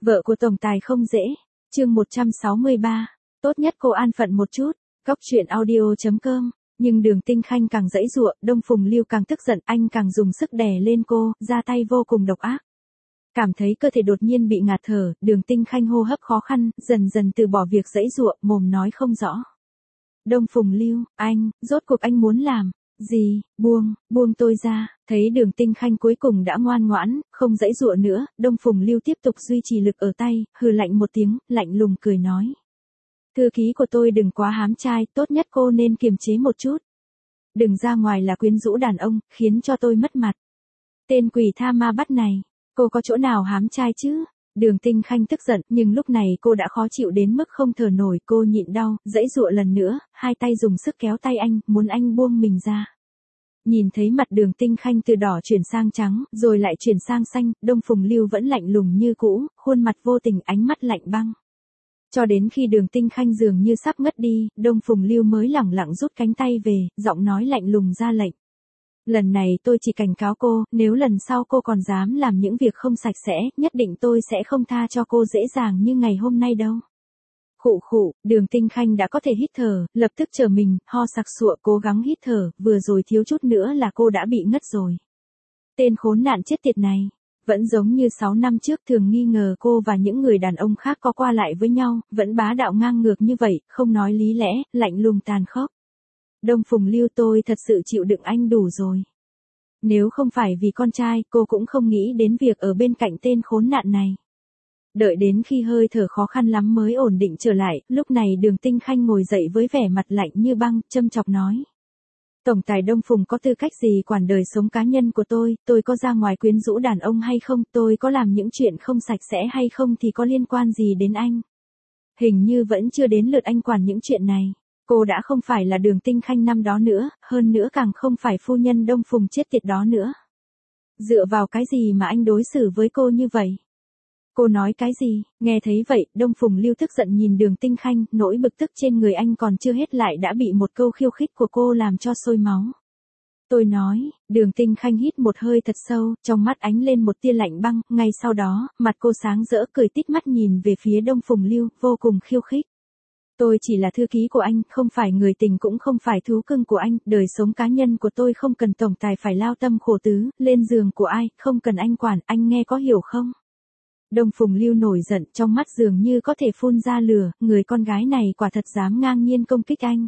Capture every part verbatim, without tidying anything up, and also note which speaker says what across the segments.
Speaker 1: Vợ của tổng tài không dễ. Chương một trăm sáu mươi ba. Tốt nhất cô an phận một chút. Góc truyện audio chấm com. Nhưng Đường Tinh Khanh càng giãy giụa, Đông Phùng Lưu càng tức giận, anh càng dùng sức đè lên cô, ra tay vô cùng độc ác. Cảm thấy cơ thể đột nhiên bị ngạt thở, Đường Tinh Khanh hô hấp khó khăn, dần dần từ bỏ việc giãy giụa, mồm nói không rõ. Đông Phùng Lưu, anh, rốt cuộc anh muốn làm gì? Buông, buông tôi ra. Thấy Đường Tinh Khanh cuối cùng đã ngoan ngoãn, không giãy giụa nữa, Đông Phùng Lưu tiếp tục duy trì lực ở tay, hừ lạnh một tiếng, lạnh lùng cười nói. Thư ký của tôi đừng quá hám trai, tốt nhất cô nên kiềm chế một chút. Đừng ra ngoài là quyến rũ đàn ông, khiến cho tôi mất mặt. Tên quỷ tha ma bắt này, cô có chỗ nào hám trai chứ? Đường Tinh Khanh tức giận, nhưng lúc này cô đã khó chịu đến mức không thở nổi, cô nhịn đau, giãy giụa lần nữa, hai tay dùng sức kéo tay anh, muốn anh buông mình ra. Nhìn thấy mặt Đường Tinh Khanh từ đỏ chuyển sang trắng, rồi lại chuyển sang xanh, Đông Phùng Lưu vẫn lạnh lùng như cũ, khuôn mặt vô tình, ánh mắt lạnh băng. Cho đến khi Đường Tinh Khanh dường như sắp ngất đi, Đông Phùng Lưu mới lẳng lặng rút cánh tay về, giọng nói lạnh lùng ra lệnh. Lần này tôi chỉ cảnh cáo cô, nếu lần sau cô còn dám làm những việc không sạch sẽ, nhất định tôi sẽ không tha cho cô dễ dàng như ngày hôm nay đâu. Khụ khụ, Đường Tinh Khanh đã có thể hít thở, lập tức trở mình, ho sặc sụa cố gắng hít thở, vừa rồi thiếu chút nữa là cô đã bị ngất rồi. Tên khốn nạn chết tiệt này. Vẫn giống như sáu năm trước thường nghi ngờ cô và những người đàn ông khác có qua lại với nhau, vẫn bá đạo ngang ngược như vậy, không nói lý lẽ, lạnh lùng tàn khốc. Đông Phùng Lưu, tôi thật sự chịu đựng anh đủ rồi. Nếu không phải vì con trai, cô cũng không nghĩ đến việc ở bên cạnh tên khốn nạn này. Đợi đến khi hơi thở khó khăn lắm mới ổn định trở lại, lúc này Đường Tinh Khanh ngồi dậy với vẻ mặt lạnh như băng, châm chọc nói. Tổng tài Đông Phùng có tư cách gì quản đời sống cá nhân của tôi, tôi có ra ngoài quyến rũ đàn ông hay không, tôi có làm những chuyện không sạch sẽ hay không thì có liên quan gì đến anh. Hình như vẫn chưa đến lượt anh quản những chuyện này. Cô đã không phải là Đường Tinh Khanh năm đó nữa, hơn nữa càng không phải phu nhân Đông Phùng chết tiệt đó nữa. Dựa vào cái gì mà anh đối xử với cô như vậy? Cô nói cái gì? Nghe thấy vậy, Đông Phùng Lưu tức giận nhìn Đường Tinh Khanh, nỗi bực tức trên người anh còn chưa hết lại đã bị một câu khiêu khích của cô làm cho sôi máu. Tôi nói, Đường Tinh Khanh hít một hơi thật sâu, trong mắt ánh lên một tia lạnh băng, ngay sau đó, mặt cô sáng rỡ cười tít mắt nhìn về phía Đông Phùng Lưu, vô cùng khiêu khích. Tôi chỉ là thư ký của anh, không phải người tình cũng không phải thú cưng của anh, đời sống cá nhân của tôi không cần tổng tài phải lao tâm khổ tứ, lên giường của ai, không cần anh quản, anh nghe có hiểu không? Đông Phùng Lưu nổi giận, trong mắt dường như có thể phun ra lửa, người con gái này quả thật dám ngang nhiên công kích anh.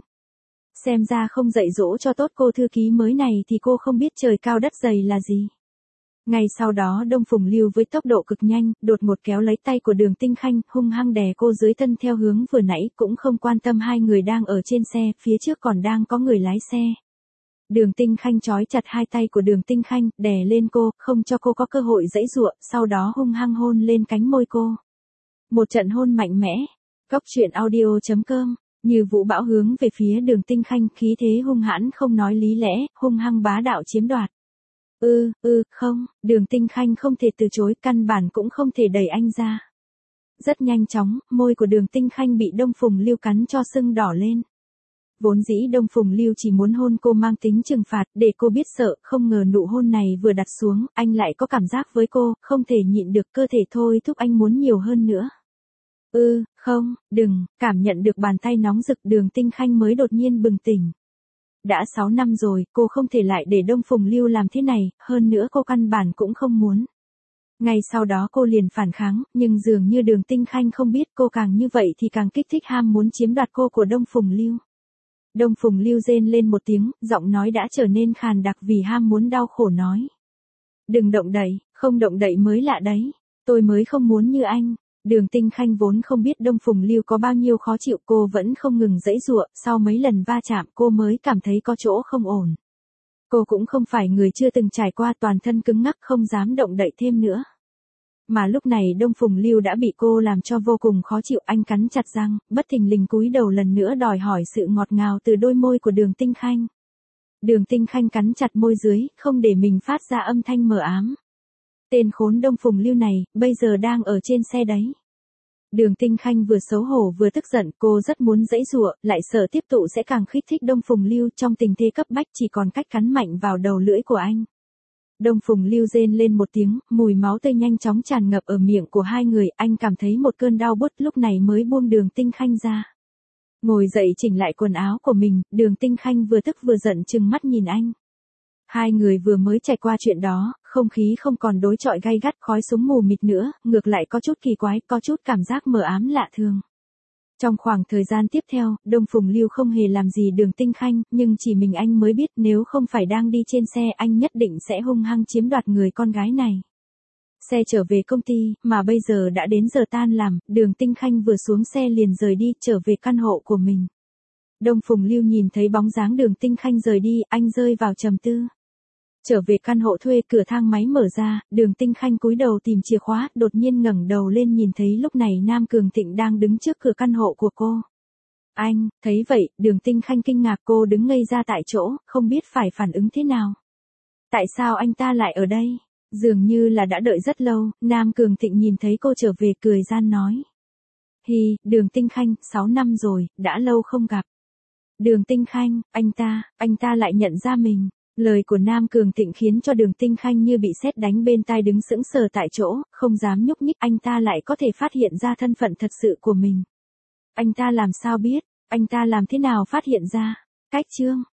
Speaker 1: Xem ra không dạy dỗ cho tốt cô thư ký mới này thì cô không biết trời cao đất dày là gì. Ngay sau đó Đông Phùng Lưu với tốc độ cực nhanh, đột ngột kéo lấy tay của Đường Tinh Khanh, hung hăng đè cô dưới thân theo hướng vừa nãy, cũng không quan tâm hai người đang ở trên xe, phía trước còn đang có người lái xe. Đường Tinh Khanh trói chặt hai tay của Đường Tinh Khanh, đè lên cô, không cho cô có cơ hội giãy giụa, sau đó hung hăng hôn lên cánh môi cô. Một trận hôn mạnh mẽ. Góc truyện audio chấm com. Như vũ bão hướng về phía Đường Tinh Khanh, khí thế hung hãn không nói lý lẽ, hung hăng bá đạo chiếm đoạt. Ừ, ừ, không, Đường Tinh Khanh không thể từ chối, căn bản cũng không thể đẩy anh ra. Rất nhanh chóng, môi của Đường Tinh Khanh bị Đông Phùng Lưu cắn cho sưng đỏ lên. Vốn dĩ Đông Phùng Lưu chỉ muốn hôn cô mang tính trừng phạt, để cô biết sợ, không ngờ nụ hôn này vừa đặt xuống, anh lại có cảm giác với cô, không thể nhịn được, cơ thể thôi thúc anh muốn nhiều hơn nữa. Ừ, không, đừng, cảm nhận được bàn tay nóng rực, Đường Tinh Khanh mới đột nhiên bừng tỉnh. Đã sáu năm rồi, cô không thể lại để Đông Phùng Lưu làm thế này, hơn nữa cô căn bản cũng không muốn. Ngay sau đó cô liền phản kháng, nhưng dường như Đường Tinh Khanh không biết cô càng như vậy thì càng kích thích ham muốn chiếm đoạt cô của Đông Phùng Lưu. Đông Phùng Lưu rên lên một tiếng, giọng nói đã trở nên khàn đặc vì ham muốn đau khổ nói. Đừng động đậy, không động đậy mới lạ đấy, tôi mới không muốn như anh. Đường Tinh Khanh vốn không biết Đông Phùng Lưu có bao nhiêu khó chịu, cô vẫn không ngừng giãy giụa, sau mấy lần va chạm cô mới cảm thấy có chỗ không ổn. Cô cũng không phải người chưa từng trải qua, toàn thân cứng ngắc không dám động đậy thêm nữa. Mà lúc này Đông Phùng Lưu đã bị cô làm cho vô cùng khó chịu, anh cắn chặt răng, bất thình lình cúi đầu lần nữa đòi hỏi sự ngọt ngào từ đôi môi của Đường Tinh Khanh. Đường Tinh Khanh cắn chặt môi dưới, không để mình phát ra âm thanh mờ ám. Tên khốn Đông Phùng Lưu này, bây giờ đang ở trên xe đấy. Đường Tinh Khanh vừa xấu hổ vừa tức giận, cô rất muốn giãy giụa, lại sợ tiếp tục sẽ càng kích thích Đông Phùng Lưu, trong tình thế cấp bách chỉ còn cách cắn mạnh vào đầu lưỡi của anh. Đông Phùng Lưu rên lên một tiếng, mùi máu tươi nhanh chóng tràn ngập ở miệng của hai người, anh cảm thấy một cơn đau bứt lúc này mới buông Đường Tinh Khanh ra. Ngồi dậy chỉnh lại quần áo của mình, Đường Tinh Khanh vừa tức vừa giận trừng mắt nhìn anh. Hai người vừa mới trải qua chuyện đó, không khí không còn đối chọi gay gắt khói súng mù mịt nữa, ngược lại có chút kỳ quái, có chút cảm giác mờ ám lạ thường. Trong khoảng thời gian tiếp theo, Đông Phùng Lưu không hề làm gì Đường Tinh Khanh, nhưng chỉ mình anh mới biết nếu không phải đang đi trên xe anh nhất định sẽ hung hăng chiếm đoạt người con gái này. Xe trở về công ty, mà bây giờ đã đến giờ tan làm, Đường Tinh Khanh vừa xuống xe liền rời đi, trở về căn hộ của mình. Đông Phùng Lưu nhìn thấy bóng dáng Đường Tinh Khanh rời đi, anh rơi vào trầm tư. Trở về căn hộ thuê, cửa thang máy mở ra, Đường Tinh Khanh cúi đầu tìm chìa khóa, đột nhiên ngẩng đầu lên nhìn thấy lúc này Nam Cường Thịnh đang đứng trước cửa căn hộ của cô. Anh, thấy vậy, Đường Tinh Khanh kinh ngạc, cô đứng ngây ra tại chỗ, không biết phải phản ứng thế nào. Tại sao anh ta lại ở đây? Dường như là đã đợi rất lâu, Nam Cường Thịnh nhìn thấy cô trở về cười gian nói. Hi, Đường Tinh Khanh, sáu năm rồi, đã lâu không gặp. Đường Tinh Khanh, anh ta, anh ta lại nhận ra mình. Lời của Nam Cường Thịnh khiến cho Đường Tinh Khanh như bị sét đánh bên tai, đứng sững sờ tại chỗ, không dám nhúc nhích, anh ta lại có thể phát hiện ra thân phận thật sự của mình. Anh ta làm sao biết, anh ta làm thế nào phát hiện ra? Cách chương